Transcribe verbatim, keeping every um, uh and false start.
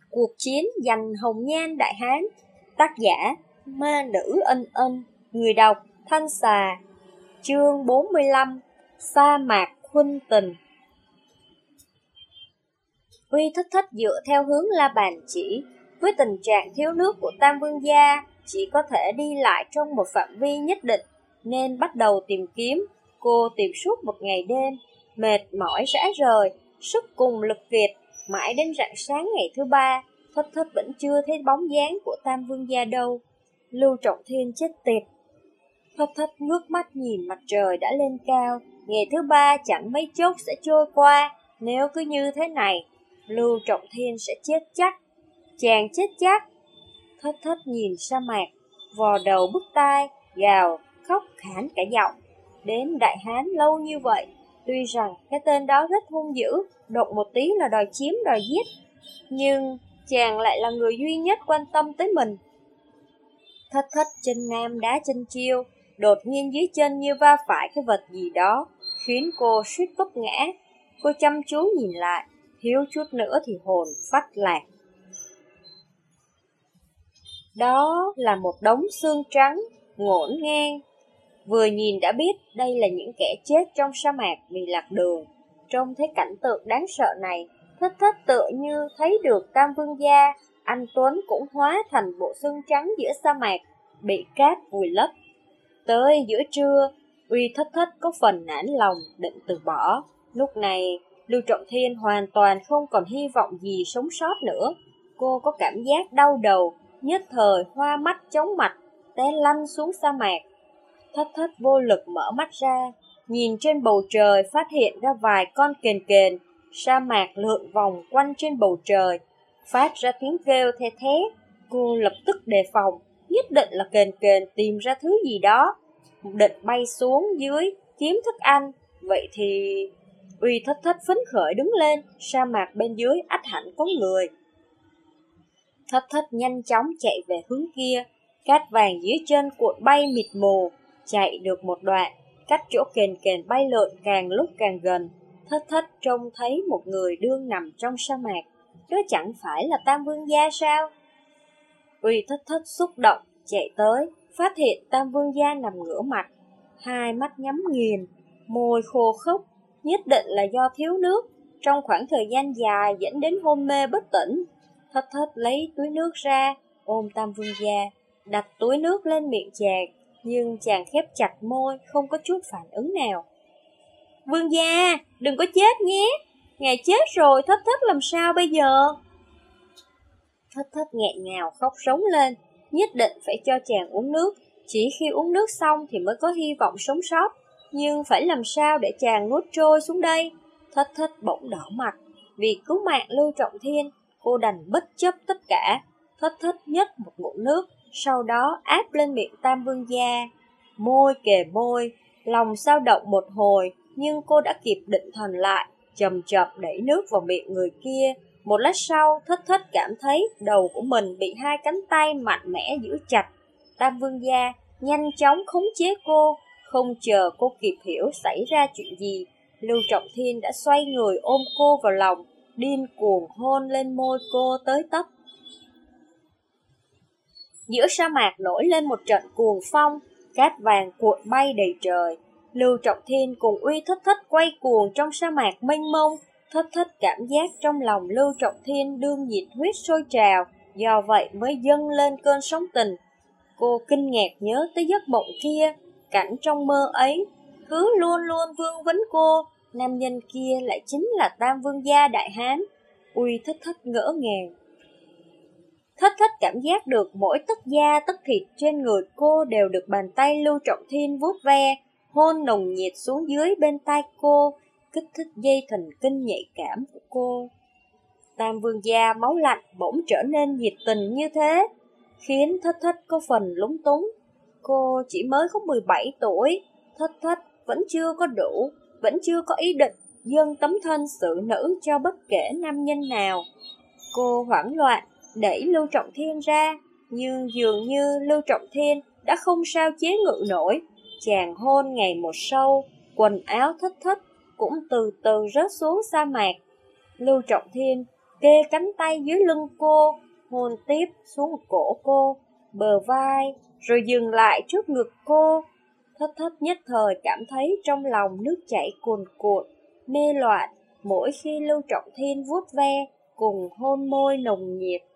Cuộc chiến giành hồng nhan đại hán. Tác giả Ma Nữ Ân Ân. Người đọc Thanh Xà. Chương bốn mươi lăm. Sa mạc khuynh tình. Uy Thất Thất dựa theo hướng La Bàn chỉ, với tình trạng thiếu nước của Tam Vương gia, chỉ có thể đi lại trong một phạm vi nhất định, nên bắt đầu tìm kiếm. Cô tìm suốt một ngày đêm, mệt mỏi rã rời, sức cùng lực kiệt, mãi đến rạng sáng ngày thứ ba, Thất Thất vẫn chưa thấy bóng dáng của Tam Vương gia đâu. Lưu Trọng Thiên chết tiệt. Thất Thất ngước mắt nhìn mặt trời đã lên cao, ngày thứ ba chẳng mấy chốc sẽ trôi qua. Nếu cứ như thế này, Lưu Trọng Thiên sẽ chết chắc. Chàng chết chắc. Thất Thất nhìn sa mạc, vò đầu bứt tai, gào, khóc khản cả giọng. Đến Đại Hán lâu như vậy, tuy rằng cái tên đó rất hung dữ, động một tí là đòi chiếm đòi giết, nhưng chàng lại là người duy nhất quan tâm tới mình. Thất Thất chân nam đá chân chiêu, đột nhiên dưới chân như va phải cái vật gì đó, khiến cô suýt vấp ngã. Cô chăm chú nhìn lại, thiếu chút nữa thì hồn phách lạc. Đó là một đống xương trắng, ngổn ngang. Vừa nhìn đã biết đây là những kẻ chết trong sa mạc vì lạc đường. Trông thấy cảnh tượng đáng sợ này, Thất Thất tựa như thấy được Tam Vương gia, anh Tuấn cũng hóa thành bộ xương trắng giữa sa mạc, bị cát vùi lấp. Tới giữa trưa, Uy Thất Thất có phần nản lòng định từ bỏ. Lúc này, Lưu Trọng Thiên hoàn toàn không còn hy vọng gì sống sót nữa. Cô có cảm giác đau đầu, nhất thời hoa mắt chóng mặt, té lăn xuống sa mạc. Thất Thất vô lực mở mắt ra, nhìn trên bầu trời phát hiện ra vài con kền kền, sa mạc lượn vòng quanh trên bầu trời, phát ra tiếng kêu the thé. Cô lập tức đề phòng, nhất định là kền kền tìm ra thứ gì đó, định bay xuống dưới kiếm thức ăn. Vậy thì Uy Thất Thất phấn khởi đứng lên, sa mạc bên dưới ắt hẳn có người. Thất Thất nhanh chóng chạy về hướng kia, cát vàng dưới chân cuộn bay mịt mù. Chạy được một đoạn, cách chỗ kền kền bay lượn càng lúc càng gần, Thất Thất trông thấy một người đương nằm trong sa mạc. Đó chẳng phải là Tam Vương gia sao? Uy Thất Thất xúc động chạy tới, phát hiện Tam Vương gia nằm ngửa mặt, hai mắt nhắm nghiền, môi khô khốc, nhất định là do thiếu nước, trong khoảng thời gian dài dẫn đến hôn mê bất tỉnh. Thất Thất lấy túi nước ra, ôm Tam Vương gia, đặt túi nước lên miệng chàng, nhưng chàng khép chặt môi, không có chút phản ứng nào. Vương gia, đừng có chết nhé, ngài chết rồi, Thất Thất làm sao bây giờ? Thất Thất nghẹn ngào khóc rống lên, nhất định phải cho chàng uống nước, chỉ khi uống nước xong thì mới có hy vọng sống sót. Nhưng phải làm sao để chàng nuốt trôi xuống đây? Thất Thất bỗng đỏ mặt, vì cứu mạng Lưu Trọng Thiên, cô đành bất chấp tất cả. Thất Thất nhấp một ngụm nước, sau đó áp lên miệng Tam Vương gia, môi kề môi, lòng dao động một hồi, nhưng cô đã kịp định thần lại, chậm chậm đẩy nước vào miệng người kia. Một lát sau, Thất Thất cảm thấy đầu của mình bị hai cánh tay mạnh mẽ giữ chặt. Tam Vương gia nhanh chóng khống chế cô, không chờ cô kịp hiểu xảy ra chuyện gì, Lưu Trọng Thiên đã xoay người ôm cô vào lòng, điên cuồng hôn lên môi cô tới tấp. Giữa sa mạc nổi lên một trận cuồng phong, cát vàng cuộn bay đầy trời. Lưu Trọng Thiên cùng Uy Thất Thất quay cuồng trong sa mạc mênh mông. Thất Thất cảm giác trong lòng Lưu Trọng Thiên đương nhiệt huyết sôi trào, do vậy mới dâng lên cơn sóng tình. Cô kinh ngạc nhớ tới giấc mộng kia, cảnh trong mơ ấy cứ luôn luôn vương vấn cô, nam nhân kia lại chính là Tam Vương gia Đại Hán. Uy Thất Thất ngỡ ngàng. Thất Thất cảm giác được mỗi tấc da tấc thịt trên người cô đều được bàn tay Lưu Trọng Thiên vuốt ve, hôn nồng nhiệt xuống dưới bên tai cô, kích thích dây thần kinh nhạy cảm của cô. Tam Vương gia máu lạnh bỗng trở nên nhiệt tình như thế, khiến Thất Thất có phần lúng túng. Cô chỉ mới có mười bảy tuổi, Thất Thất vẫn chưa có đủ, vẫn chưa có ý định dâng tấm thân xử nữ cho bất kể nam nhân nào. Cô hoảng loạn đẩy Lưu Trọng Thiên ra, nhưng dường như Lưu Trọng Thiên đã không sao chế ngự nổi. Chàng hôn ngày một sâu, quần áo Thất Thất cũng từ từ rớt xuống sa mạc. Lưu Trọng Thiên kê cánh tay dưới lưng cô, hôn tiếp xuống cổ cô, bờ vai, rồi dừng lại trước ngực cô. Thất thất nhất thời cảm thấy trong lòng nước chảy cuồn cuộn, mê loạn, mỗi khi Lưu Trọng Thiên vuốt ve, cùng hôn môi nồng nhiệt.